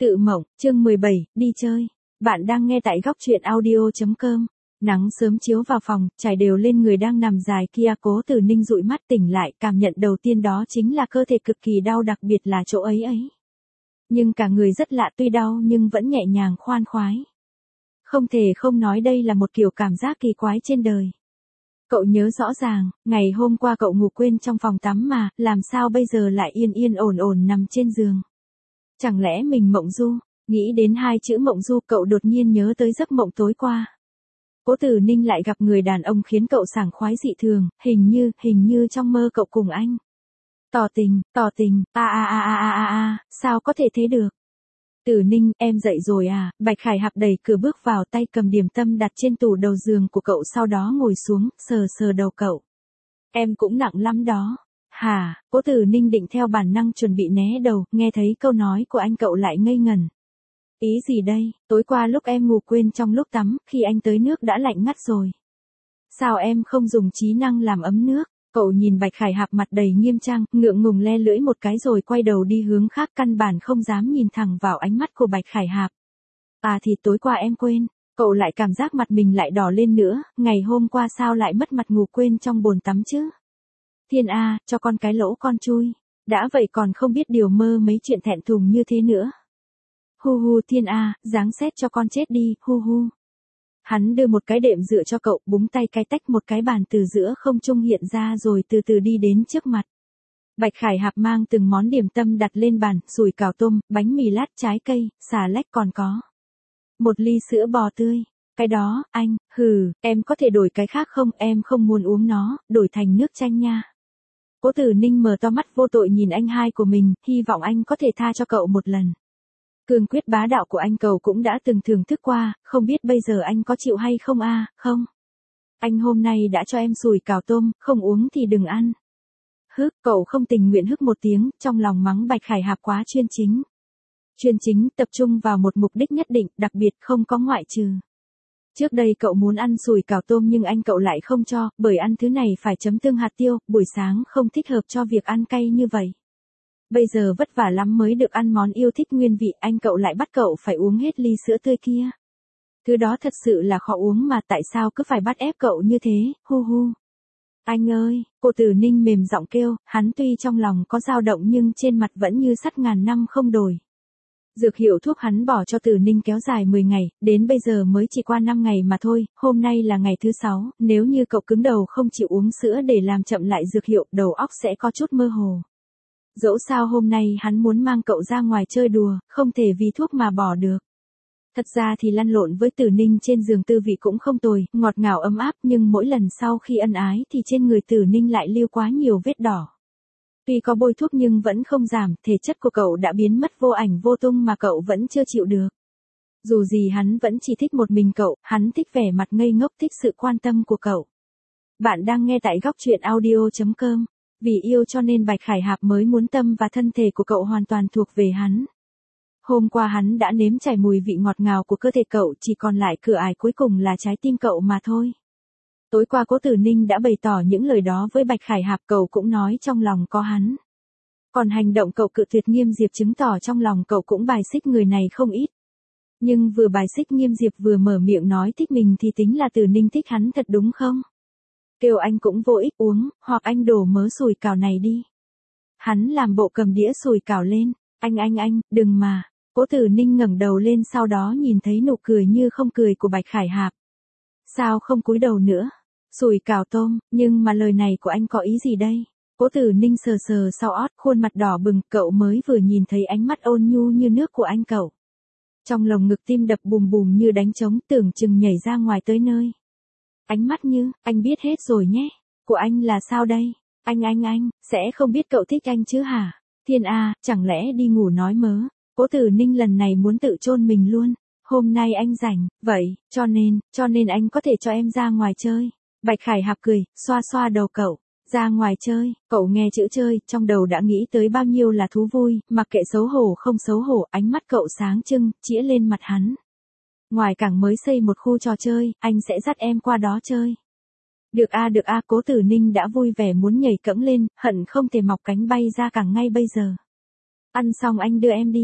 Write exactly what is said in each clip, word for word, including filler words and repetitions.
Tự mộng, chương mười bảy, đi chơi. Bạn đang nghe tại góc truyện audio chấm com. Nắng sớm chiếu vào phòng, trải đều lên người đang nằm dài kia. Cố Tử Ninh dụi mắt tỉnh lại, cảm nhận đầu tiên đó chính là cơ thể cực kỳ đau, đặc biệt là chỗ ấy ấy. Nhưng cả người rất lạ, tuy đau nhưng vẫn nhẹ nhàng khoan khoái. Không thể không nói đây là một kiểu cảm giác kỳ quái trên đời. Cậu nhớ rõ ràng, ngày hôm qua cậu ngủ quên trong phòng tắm mà, làm sao bây giờ lại yên yên ổn ổn nằm trên giường. Chẳng lẽ mình mộng du? Nghĩ đến hai chữ mộng du, cậu đột nhiên nhớ tới giấc mộng tối qua. Cố Tử Ninh lại gặp người đàn ông khiến cậu sảng khoái dị thường, hình như, hình như trong mơ cậu cùng anh. Tỏ tình, tỏ tình, a a a a a a a, sao có thể thế được? Tử Ninh, em dậy rồi à? Bạch Khải Hạp đẩy cửa bước vào, tay cầm điểm tâm đặt trên tủ đầu giường của cậu, sau đó ngồi xuống, sờ sờ đầu cậu. Em cũng nặng lắm đó. Hả? Cố Tử Ninh định theo bản năng chuẩn bị né đầu, nghe thấy câu nói của anh cậu lại ngây ngẩn. Ý gì đây? Tối qua lúc em ngủ quên trong lúc tắm, khi anh tới nước đã lạnh ngắt rồi. Sao em không dùng trí năng làm ấm nước? Cậu nhìn Bạch Khải Hạp mặt đầy nghiêm trang, ngượng ngùng le lưỡi một cái rồi quay đầu đi hướng khác, căn bản không dám nhìn thẳng vào ánh mắt của Bạch Khải Hạp. À thì tối qua em quên. Cậu lại cảm giác mặt mình lại đỏ lên nữa, ngày hôm qua sao lại mất mặt ngủ quên trong bồn tắm chứ? Thiên A, cho con cái lỗ con chui. Đã vậy còn không biết điều mơ mấy chuyện thẹn thùng như thế nữa. Hu hu Thiên A, giáng xét cho con chết đi, hu hu. Hắn đưa một cái đệm dựa cho cậu, búng tay cái tách một cái bàn từ giữa không trung hiện ra rồi từ từ đi đến trước mặt. Bạch Khải Hạp mang từng món điểm tâm đặt lên bàn, sủi cảo tôm, bánh mì lát, trái cây, xà lách, còn có một ly sữa bò tươi. Cái đó, anh, hừ, em có thể đổi cái khác không? Em không muốn uống nó, đổi thành nước chanh nha. Cố Tử Ninh mở to mắt vô tội nhìn anh hai của mình, hy vọng anh có thể tha cho cậu một lần. Cương quyết bá đạo của anh cậu cũng đã từng thưởng thức qua, không biết bây giờ anh có chịu hay không a? Không. Anh hôm nay đã cho em sủi cảo tôm, không uống thì đừng ăn. Hức, cậu không tình nguyện hức một tiếng, trong lòng mắng Bạch Khải Hạp quá chuyên chính. Chuyên chính, tập trung vào một mục đích nhất định, đặc biệt không có ngoại trừ. Trước đây cậu muốn ăn sủi cảo tôm nhưng anh cậu lại không cho, bởi ăn thứ này phải chấm tương hạt tiêu, buổi sáng không thích hợp cho việc ăn cay như vậy. Bây giờ vất vả lắm mới được ăn món yêu thích nguyên vị, anh cậu lại bắt cậu phải uống hết ly sữa tươi kia. Thứ đó thật sự là khó uống mà, tại sao cứ phải bắt ép cậu như thế, hu hu. Anh ơi, Cố Tử Ninh mềm giọng kêu, hắn tuy trong lòng có dao động nhưng trên mặt vẫn như sắt ngàn năm không đổi. Dược hiệu thuốc hắn bỏ cho Tử Ninh kéo dài mười ngày, đến bây giờ mới chỉ qua năm ngày mà thôi, hôm nay là ngày thứ sáu, nếu như cậu cứng đầu không chịu uống sữa để làm chậm lại dược hiệu, đầu óc sẽ có chút mơ hồ. Dẫu sao hôm nay hắn muốn mang cậu ra ngoài chơi đùa, không thể vì thuốc mà bỏ được. Thật ra thì lăn lộn với Tử Ninh trên giường tư vị cũng không tồi, ngọt ngào ấm áp, nhưng mỗi lần sau khi ân ái thì trên người Tử Ninh lại lưu quá nhiều vết đỏ. Tuy có bôi thuốc nhưng vẫn không giảm, thể chất của cậu đã biến mất vô ảnh vô tung mà cậu vẫn chưa chịu được. Dù gì hắn vẫn chỉ thích một mình cậu, hắn thích vẻ mặt ngây ngốc, thích sự quan tâm của cậu. Bạn đang nghe tại góc truyện audio chấm com. Vì yêu cho nên Bạch Khải Hạp mới muốn tâm và thân thể của cậu hoàn toàn thuộc về hắn. Hôm qua hắn đã nếm trải mùi vị ngọt ngào của cơ thể cậu, chỉ còn lại cửa ải cuối cùng là trái tim cậu mà thôi. Tối qua Cố Tử Ninh đã bày tỏ những lời đó với Bạch Khải Hạp, cậu cũng nói trong lòng có hắn. Còn hành động cậu cự tuyệt Nghiêm Diệp chứng tỏ trong lòng cậu cũng bài xích người này không ít. Nhưng vừa bài xích Nghiêm Diệp vừa mở miệng nói thích mình thì tính là Tử Ninh thích hắn thật đúng không? Kêu anh cũng vô ích uống, hoặc anh đổ mớ sủi cảo này đi. Hắn làm bộ cầm đĩa sủi cảo lên, anh anh anh, đừng mà. Cố Tử Ninh ngẩng đầu lên, sau đó nhìn thấy nụ cười như không cười của Bạch Khải Hạp. Sao không cúi đầu nữa? Sủi cảo tôm, nhưng mà lời này của anh có ý gì đây? Cố Tử Ninh sờ sờ sau ót, khuôn mặt đỏ bừng, cậu mới vừa nhìn thấy ánh mắt ôn nhu như nước của anh cậu. Trong lồng ngực tim đập bùm bùm như đánh trống, tưởng chừng nhảy ra ngoài tới nơi. Ánh mắt như, anh biết hết rồi nhé, của anh là sao đây? Anh anh anh, sẽ không biết cậu thích anh chứ hả? Thiên A, chẳng lẽ đi ngủ nói mớ? Cố Tử Ninh lần này muốn tự chôn mình luôn. Hôm nay anh rảnh, vậy, cho nên, cho nên anh có thể cho em ra ngoài chơi. Bạch Khải Hạp cười, xoa xoa đầu cậu. Ra ngoài chơi, cậu nghe chữ chơi, trong đầu đã nghĩ tới bao nhiêu là thú vui, mặc kệ xấu hổ không xấu hổ, ánh mắt cậu sáng trưng, chĩa lên mặt hắn. Ngoài cảng mới xây một khu trò chơi, anh sẽ dắt em qua đó chơi. Được a được a, Cố Tử Ninh đã vui vẻ muốn nhảy cẫng lên, hận không thể mọc cánh bay ra cảng ngay bây giờ. Ăn xong anh đưa em đi.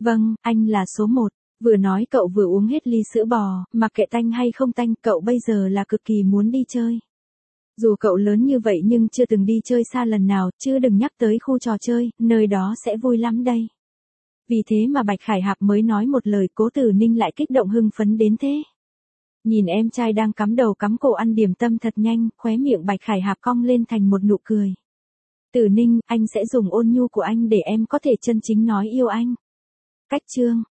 Vâng, anh là số một. Vừa nói cậu vừa uống hết ly sữa bò, mặc kệ tanh hay không tanh, cậu bây giờ là cực kỳ muốn đi chơi. Dù cậu lớn như vậy nhưng chưa từng đi chơi xa lần nào, chứ đừng nhắc tới khu trò chơi, nơi đó sẽ vui lắm đây. Vì thế mà Bạch Khải Hạp mới nói một lời, Cố Tử Ninh lại kích động hưng phấn đến thế. Nhìn em trai đang cắm đầu cắm cổ ăn điểm tâm thật nhanh, khóe miệng Bạch Khải Hạp cong lên thành một nụ cười. Tử Ninh, anh sẽ dùng ôn nhu của anh để em có thể chân chính nói yêu anh. Cách chương